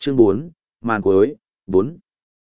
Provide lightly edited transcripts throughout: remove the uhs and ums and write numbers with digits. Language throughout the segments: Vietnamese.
Chương 4, màn cuối, 4.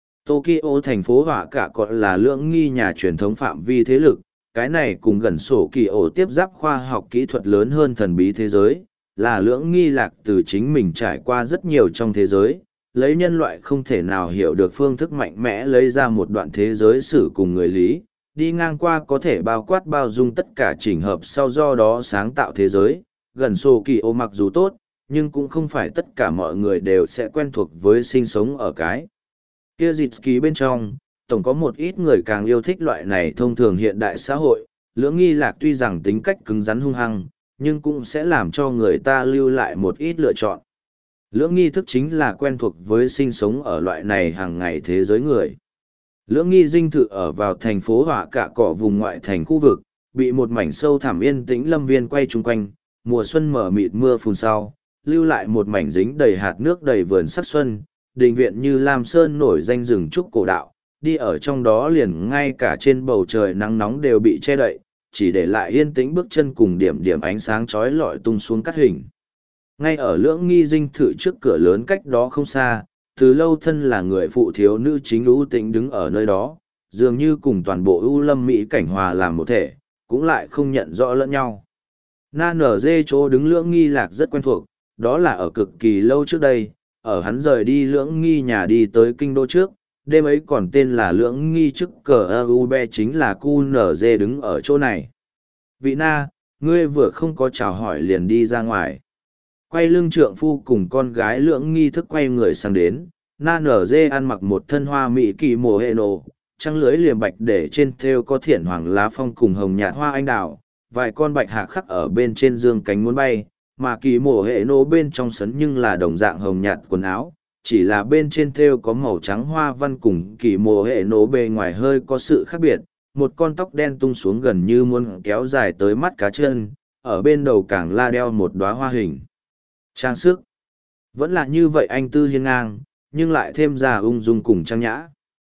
Tokyo thành phố họa cả còn là lưỡng nghi nhà truyền thống phạm vi thế lực, cái này cùng gần sổ kỳ ổ tiếp giáp khoa học kỹ thuật lớn hơn thần bí thế giới, là lưỡng nghi lạc từ chính mình trải qua rất nhiều trong thế giới, lấy nhân loại không thể nào hiểu được phương thức mạnh mẽ lấy ra một đoạn thế giới sử cùng người lý, đi ngang qua có thể bao quát bao dung tất cả chỉnh hợp sau do đó sáng tạo thế giới, gần sổ kỳ ổ mặc dù tốt, nhưng cũng không phải tất cả mọi người đều sẽ quen thuộc với sinh sống ở cái kia dịch ký bên trong. Tổng có một ít người càng yêu thích loại này thông thường hiện đại xã hội, lưỡng nghi lạc tuy rằng tính cách cứng rắn hung hăng, nhưng cũng sẽ làm cho người ta lưu lại một ít lựa chọn. Lưỡng nghi thức chính là quen thuộc với sinh sống ở loại này hàng ngày thế giới người. Lưỡng nghi dinh thự ở vào thành phố họa cả cỏ vùng ngoại thành khu vực, bị một mảnh sâu thẳm yên tĩnh lâm viên quay chung quanh, mùa xuân mở mịt mưa phùn sau, lưu lại một mảnh dính đầy hạt nước đầy vườn sắc xuân, đình viện như Lam Sơn nổi danh rừng trúc cổ đạo, đi ở trong đó liền ngay cả trên bầu trời nắng nóng đều bị che đậy, chỉ để lại yên tĩnh bước chân cùng điểm điểm ánh sáng chói lọi tung xuống cắt hình. Ngay ở lưỡng nghi dinh thự trước cửa lớn cách đó không xa, từ lâu thân là người phụ thiếu nữ chính ưu tĩnh đứng ở nơi đó, dường như cùng toàn bộ ưu lâm mỹ cảnh hòa làm một thể, cũng lại không nhận rõ lẫn nhau. Na nở dê chỗ đứng lưỡng nghi lạc rất quen thuộc, đó là ở cực kỳ lâu trước đây, ở hắn rời đi lưỡng nghi nhà đi tới kinh đô trước, đêm ấy còn tên là lưỡng nghi chức cờ ơ chính là QNZ đứng ở chỗ này. Vị na, ngươi vừa không có chào hỏi liền đi ra ngoài. Quay lưng trượng phu cùng con gái lưỡng nghi thức quay người sang đến, na nở dê ăn mặc một thân hoa mỹ kỳ mồ hệ nổ, trăng lưới liềm bạch để trên thêu có thiển hoàng lá phong cùng hồng nhạt hoa anh đào, vài con bạch hạc khắc ở bên trên dương cánh muốn bay, mà kỳ mồ hệ nổ bên trong sấn nhưng là đồng dạng hồng nhạt quần áo, chỉ là bên trên thêu có màu trắng hoa văn cùng kỳ mồ hệ nổ bề ngoài hơi có sự khác biệt, một con tóc đen tung xuống gần như muốn kéo dài tới mắt cá chân, ở bên đầu càng la đeo một đóa hoa hình trang sức. Vẫn là như vậy anh tư hiên ngang, nhưng lại thêm ra ung dung cùng trang nhã.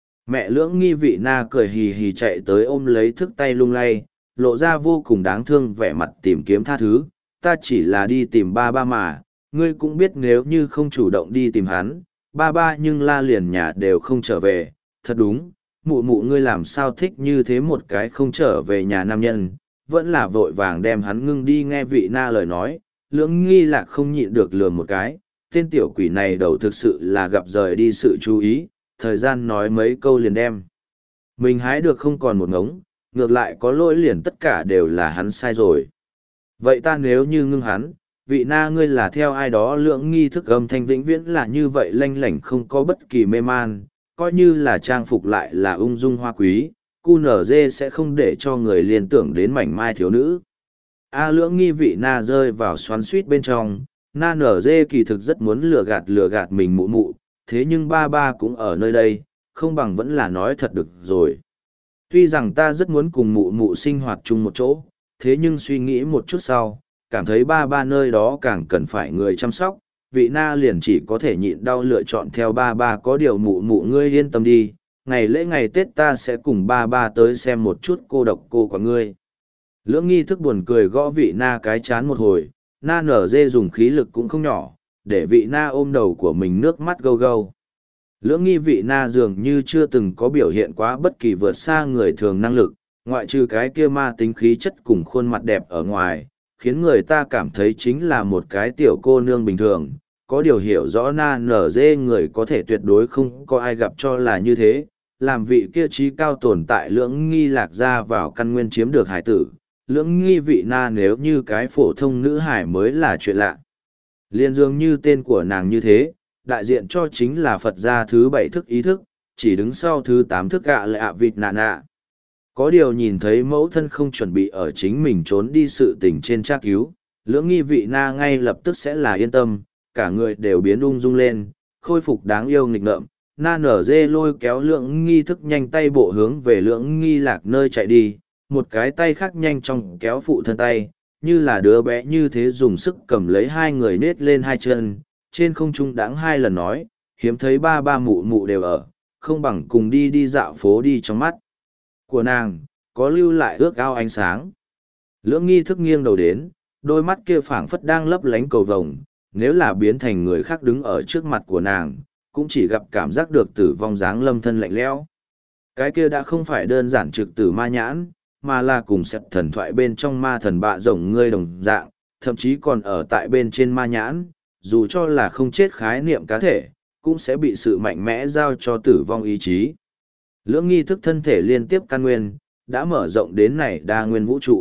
Mẹ lưỡng nghi vị na cười hì hì chạy tới ôm lấy thức tay lung lay, lộ ra vô cùng đáng thương vẻ mặt tìm kiếm tha thứ. Ta chỉ là đi tìm ba ba mà, ngươi cũng biết nếu như không chủ động đi tìm hắn, ba ba nhưng la liền nhà đều không trở về. Thật đúng, mụ mụ ngươi làm sao thích như thế một cái không trở về nhà nam nhân, vẫn là vội vàng đem hắn ngưng đi. Nghe vị na lời nói, lưỡng nghi lạc không nhịn được lườm một cái, tên tiểu quỷ này đầu thực sự là gặp rời đi sự chú ý, thời gian nói mấy câu liền đem. Mình hái được không còn một ngống, ngược lại có lỗi liền tất cả đều là hắn sai rồi. Vậy ta nếu như ngưng hắn, vị na ngươi là theo ai đó lưỡng nghi thức âm thanh vĩnh viễn là như vậy lanh lảnh không có bất kỳ mê man, coi như là trang phục lại là ung dung hoa quý, QNZ sẽ không để cho người liên tưởng đến mảnh mai thiếu nữ. A lưỡng nghi vị na rơi vào xoắn suýt bên trong, na nở dê kỳ thực rất muốn lừa gạt mình mụ mụ, thế nhưng ba ba cũng ở nơi đây, không bằng vẫn là nói thật được rồi. Tuy rằng ta rất muốn cùng mụ mụ sinh hoạt chung một chỗ, thế nhưng suy nghĩ một chút sau, cảm thấy ba ba nơi đó càng cần phải người chăm sóc, vị na liền chỉ có thể nhịn đau lựa chọn theo ba ba. Có điều mụ mụ ngươi yên tâm đi, ngày lễ ngày Tết ta sẽ cùng ba ba tới xem một chút cô độc cô của ngươi. Lưỡng nghi thức buồn cười gõ vị na cái chán một hồi, na nở dê dùng khí lực cũng không nhỏ, để vị na ôm đầu của mình nước mắt gâu gâu. Lưỡng nghi vị na dường như chưa từng có biểu hiện quá bất kỳ vượt xa người thường năng lực, ngoại trừ cái kia ma tính khí chất cùng khuôn mặt đẹp ở ngoài, khiến người ta cảm thấy chính là một cái tiểu cô nương bình thường. Có điều hiểu rõ na nở dê người có thể tuyệt đối không có ai gặp cho là như thế, làm vị kia trí cao tồn tại lưỡng nghi lạc ra vào căn nguyên chiếm được hải tử. Lưỡng nghi vị na nếu như cái phổ thông nữ hải mới là chuyện lạ. Liên dường như tên của nàng như thế, đại diện cho chính là Phật gia thứ 7 thức ý thức, chỉ đứng sau thứ 8 thức gạ lạ vịt nạ nạ. Có điều nhìn thấy mẫu thân không chuẩn bị ở chính mình trốn đi sự tình trên tra cứu, lưỡng nghi vị na ngay lập tức sẽ là yên tâm, cả người đều biến ung dung lên, khôi phục đáng yêu nghịch ngợm. Na nở dê lôi kéo lưỡng nghi thức nhanh tay bộ hướng về lưỡng nghi lạc nơi chạy đi, một cái tay khác nhanh chóng kéo phụ thân tay, như là đứa bé như thế dùng sức cầm lấy hai người nết lên hai chân, trên không trung đãng hai lần nói, hiếm thấy ba ba mụ mụ đều ở, không bằng cùng đi đi dạo phố đi. Trong mắt của nàng, có lưu lại ước ao ánh sáng. Lưỡng nghi thức nghiêng đầu đến, đôi mắt kia phảng phất đang lấp lánh cầu vồng, nếu là biến thành người khác đứng ở trước mặt của nàng, cũng chỉ gặp cảm giác được tử vong dáng lâm thân lạnh lẽo. Cái kia đã không phải đơn giản trực tử ma nhãn, mà là cùng sẹp thần thoại bên trong ma thần bạ rồng ngươi đồng dạng, thậm chí còn ở tại bên trên ma nhãn, dù cho là không chết khái niệm cá thể, cũng sẽ bị sự mạnh mẽ giao cho tử vong ý chí. Lưỡng nghi thức thân thể liên tiếp căn nguyên, đã mở rộng đến này đa nguyên vũ trụ.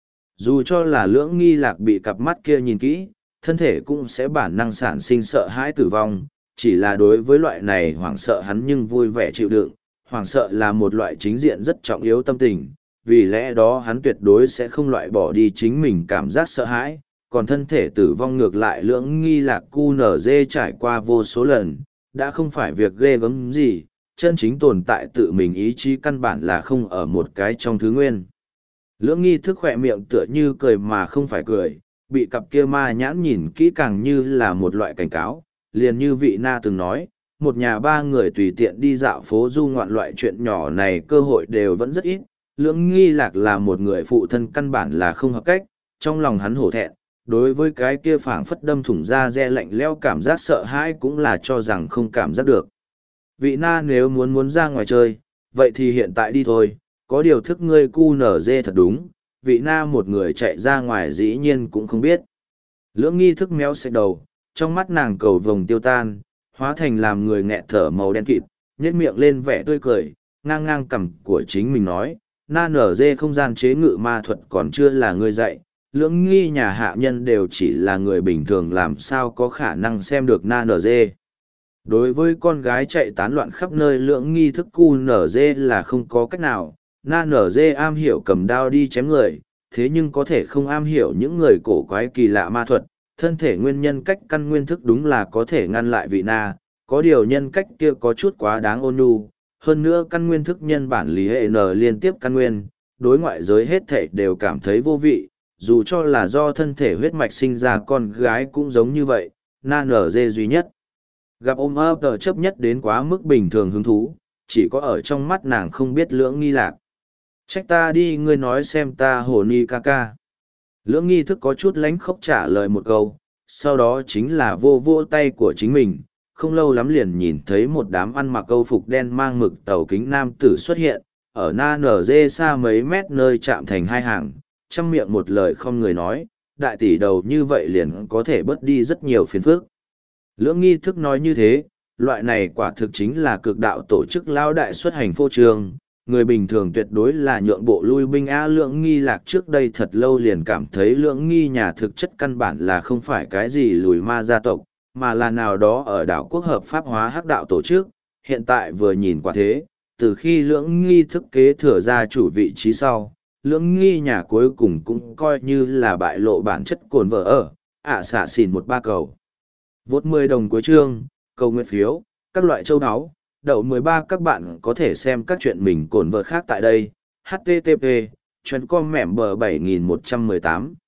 Dù cho là lưỡng nghi lạc bị cặp mắt kia nhìn kỹ, thân thể cũng sẽ bản năng sản sinh sợ hãi tử vong, chỉ là đối với loại này hoảng sợ hắn nhưng vui vẻ chịu đựng, hoảng sợ là một loại chính diện rất trọng yếu tâm tình, vì lẽ đó hắn tuyệt đối sẽ không loại bỏ đi chính mình cảm giác sợ hãi, còn thân thể tử vong ngược lại lưỡng nghi lạc QNZ trải qua vô số lần, đã không phải việc ghê gớm gì, chân chính tồn tại tự mình ý chí căn bản là không ở một cái trong thứ nguyên. Lưỡng nghi thức khỏe miệng tựa như cười mà không phải cười, bị cặp kia ma nhãn nhìn kỹ càng như là một loại cảnh cáo, liền như vị na từng nói, một nhà ba người tùy tiện đi dạo phố du ngoạn loại chuyện nhỏ này cơ hội đều vẫn rất ít. Lưỡng nghi lạc là một người phụ thân căn bản là không hợp cách, trong lòng hắn hổ thẹn, đối với cái kia phảng phất đâm thủng da re lạnh leo cảm giác sợ hãi cũng là cho rằng không cảm giác được. Vị na nếu muốn ra ngoài chơi, vậy thì hiện tại đi thôi, có điều thức ngươi QNZ thật đúng, vị na một người chạy ra ngoài dĩ nhiên cũng không biết. Lưỡng nghi thức méo xẹt đầu, trong mắt nàng cầu vồng tiêu tan, hóa thành làm người nghẹt thở màu đen kịt, nhếch miệng lên vẻ tươi cười, ngang ngang cằm của chính mình nói, na nở dê không gian chế ngự ma thuật còn chưa là ngươi dạy, lưỡng nghi nhà hạ nhân đều chỉ là người bình thường làm sao có khả năng xem được na nở dê. Đối với con gái chạy tán loạn khắp nơi lưỡng nghi thức cu nở dê là không có cách nào, na nở dê am hiểu cầm đao đi chém người, thế nhưng có thể không am hiểu những người cổ quái kỳ lạ ma thuật, thân thể nguyên nhân cách căn nguyên thức đúng là có thể ngăn lại vị na, có điều nhân cách kia có chút quá đáng ôn nhu, hơn nữa căn nguyên thức nhân bản lý hệ n liên tiếp căn nguyên, đối ngoại giới hết thể đều cảm thấy vô vị, dù cho là do thân thể huyết mạch sinh ra con gái cũng giống như vậy, na nở dê duy nhất. Gặp ôm ấp tờ chấp nhất đến quá mức bình thường hứng thú, chỉ có ở trong mắt nàng không biết lưỡng nghi lạc. Trách ta đi ngươi nói xem ta hồ ni ca ca. Lưỡng nghi thức có chút lánh khóc trả lời một câu, sau đó chính là vô vô tay của chính mình, không lâu lắm liền nhìn thấy một đám ăn mặc câu phục đen mang mực tàu kính nam tử xuất hiện, ở na nở dê xa mấy mét nơi chạm thành hai hàng, chăm miệng một lời không người nói, đại tỷ đầu như vậy liền có thể bớt đi rất nhiều phiền phức. Lưỡng nghi thức nói như thế, loại này quả thực chính là cực đạo tổ chức lao đại xuất hành phô trương, người bình thường tuyệt đối là nhượng bộ lui binh a. Lưỡng nghi lạc trước đây thật lâu liền cảm thấy lưỡng nghi nhà thực chất căn bản là không phải cái gì lùi ma gia tộc, mà là nào đó ở đảo quốc hợp pháp hóa hắc đạo tổ chức. Hiện tại vừa nhìn quả thế, từ khi lưỡng nghi thức kế thừa ra chủ vị trí sau, lưỡng nghi nhà cuối cùng cũng coi như là bại lộ bản chất cồn vợ ở, xạ xỉn một ba cầu. Vốt 10 đồng cuối chương, cầu nguyện phiếu, các loại châu áo, đậu 13 các bạn có thể xem các chuyện mình cồn vợ khác tại đây. http://com mẻm bờ 7118